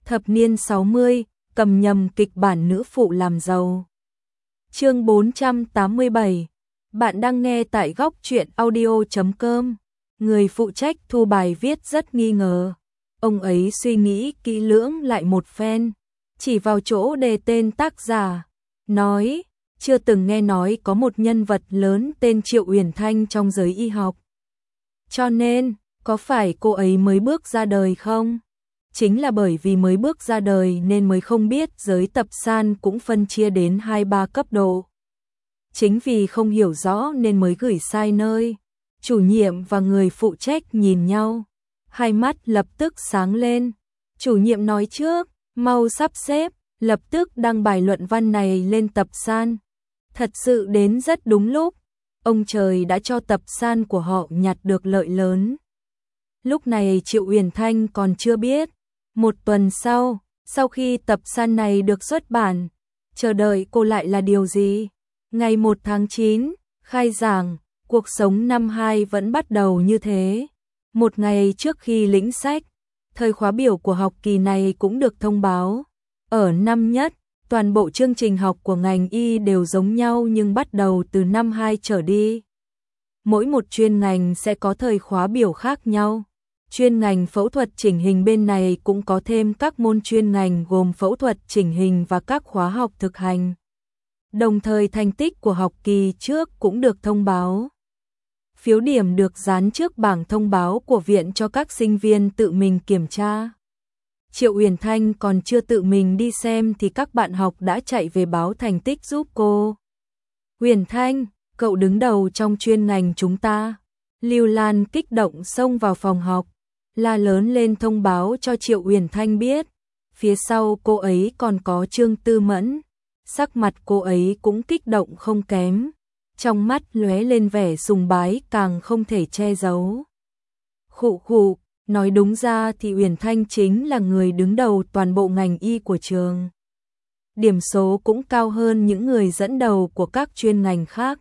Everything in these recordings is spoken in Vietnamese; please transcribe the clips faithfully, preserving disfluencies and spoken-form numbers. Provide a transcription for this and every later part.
Thập niên sáu mươi, cầm nhầm kịch bản nữ phụ làm giàu. Chương bốn trăm tám mươi bảy. Bạn đang nghe tại góc truyện audio chấm com. Người phụ trách thu bài viết rất nghi ngờ. Ông ấy suy nghĩ kỹ lưỡng lại một phen, chỉ vào chỗ đề tên tác giả, nói, chưa từng nghe nói có một nhân vật lớn tên Triệu Uyển Thanh trong giới y học. Cho nên, có phải cô ấy mới bước ra đời không? Chính là bởi vì mới bước ra đời nên mới không biết giới tập san cũng phân chia đến hai ba cấp độ. Chính vì không hiểu rõ nên mới gửi sai nơi. Chủ nhiệm và người phụ trách nhìn nhau, hai mắt lập tức sáng lên. Chủ nhiệm nói trước, mau sắp xếp, lập tức đăng bài luận văn này lên tập san. Thật sự đến rất đúng lúc, ông trời đã cho tập san của họ nhặt được lợi lớn. Lúc này Triệu Uyển Thanh còn chưa biết. Một tuần sau, sau khi tập san này được xuất bản, chờ đợi cô lại là điều gì? Ngày một tháng chín, khai giảng, cuộc sống năm hai vẫn bắt đầu như thế. Một ngày trước khi lĩnh sách, thời khóa biểu của học kỳ này cũng được thông báo. Ở năm nhất, toàn bộ chương trình học của ngành y đều giống nhau nhưng bắt đầu từ năm hai trở đi. Mỗi một chuyên ngành sẽ có thời khóa biểu khác nhau. Chuyên ngành phẫu thuật chỉnh hình bên này cũng có thêm các môn chuyên ngành gồm phẫu thuật chỉnh hình và các khóa học thực hành. Đồng thời thành tích của học kỳ trước cũng được thông báo. Phiếu điểm được dán trước bảng thông báo của viện cho các sinh viên tự mình kiểm tra. Triệu Uyển Thanh còn chưa tự mình đi xem thì các bạn học đã chạy về báo thành tích giúp cô. Uyển Thanh, cậu đứng đầu trong chuyên ngành chúng ta. Lưu Lan kích động xông vào phòng học, la lớn lên thông báo cho Triệu Uyển Thanh biết. Phía sau cô ấy còn có Trương Tư Mẫn, sắc mặt cô ấy cũng kích động không kém, trong mắt lóe lên vẻ sùng bái càng không thể che giấu. Khụ khụ, nói đúng ra thì Uyển Thanh chính là người đứng đầu toàn bộ ngành y của trường. Điểm số cũng cao hơn những người dẫn đầu của các chuyên ngành khác.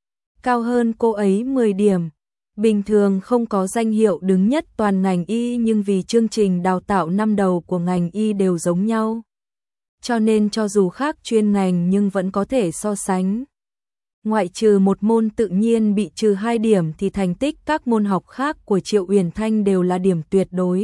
Cao hơn cô ấy mười điểm. Bình thường không có danh hiệu đứng nhất toàn ngành y nhưng vì chương trình đào tạo năm đầu của ngành y đều giống nhau. Cho nên cho dù khác chuyên ngành nhưng vẫn có thể so sánh. Ngoại trừ một môn tự nhiên bị trừ hai điểm thì thành tích các môn học khác của Triệu Uyển Thanh đều là điểm tuyệt đối.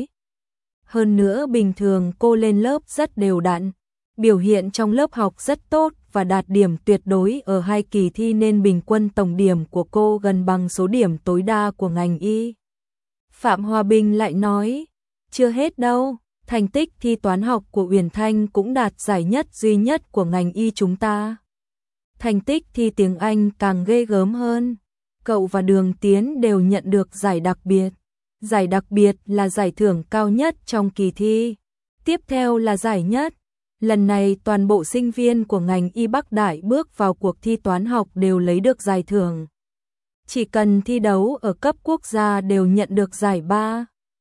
Hơn nữa bình thường cô lên lớp rất đều đặn, biểu hiện trong lớp học rất tốt và đạt điểm tuyệt đối ở hai kỳ thi nên bình quân tổng điểm của cô gần bằng số điểm tối đa của ngành y. Phạm Hòa Bình lại nói, chưa hết đâu, thành tích thi toán học của Uyển Thanh cũng đạt giải nhất duy nhất của ngành y chúng ta. Thành tích thi tiếng Anh càng ghê gớm hơn, cậu và Đường Tiến đều nhận được giải đặc biệt. Giải đặc biệt là giải thưởng cao nhất trong kỳ thi, tiếp theo là giải nhất. Lần này toàn bộ sinh viên của ngành y Bắc Đại bước vào cuộc thi toán học đều lấy được giải thưởng. Chỉ cần thi đấu ở cấp quốc gia đều nhận được giải ba.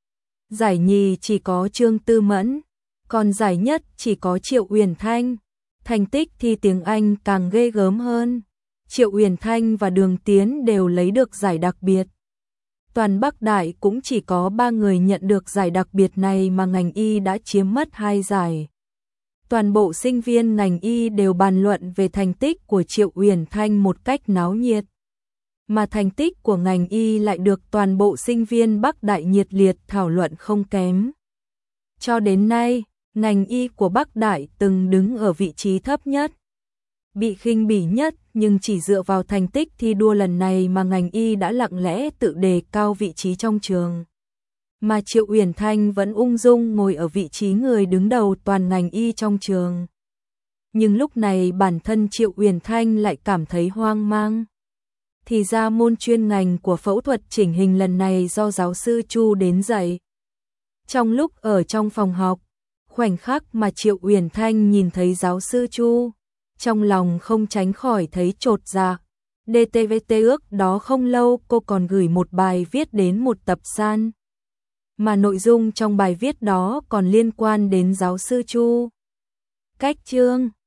Giải nhì chỉ có Trương Tư Mẫn, còn giải nhất chỉ có Triệu Uyển Thanh. Thành tích thi tiếng Anh càng ghê gớm hơn. Triệu Uyển Thanh và Đường Tiến đều lấy được giải đặc biệt. Toàn Bắc Đại cũng chỉ có ba người nhận được giải đặc biệt này mà ngành y đã chiếm mất hai giải. Toàn bộ sinh viên ngành y đều bàn luận về thành tích của Triệu Uyển Thanh một cách náo nhiệt. Mà thành tích của ngành y lại được toàn bộ sinh viên Bắc Đại nhiệt liệt thảo luận không kém. Cho đến nay, ngành y của Bắc Đại từng đứng ở vị trí thấp nhất, bị khinh bỉ nhất, nhưng chỉ dựa vào thành tích thi đua lần này mà ngành y đã lặng lẽ tự đề cao vị trí trong trường. Mà Triệu Uyển Thanh vẫn ung dung ngồi ở vị trí người đứng đầu toàn ngành y trong trường. Nhưng lúc này bản thân Triệu Uyển Thanh lại cảm thấy hoang mang. Thì ra môn chuyên ngành của phẫu thuật chỉnh hình lần này do giáo sư Chu đến dạy. Trong lúc ở trong phòng học, khoảnh khắc mà Triệu Uyển Thanh nhìn thấy giáo sư Chu, trong lòng không tránh khỏi thấy chột dạ. đê tê vê tê ước đó không lâu cô còn gửi một bài viết đến một tập san. Mà nội dung trong bài viết đó còn liên quan đến giáo sư Chu. Cách chương,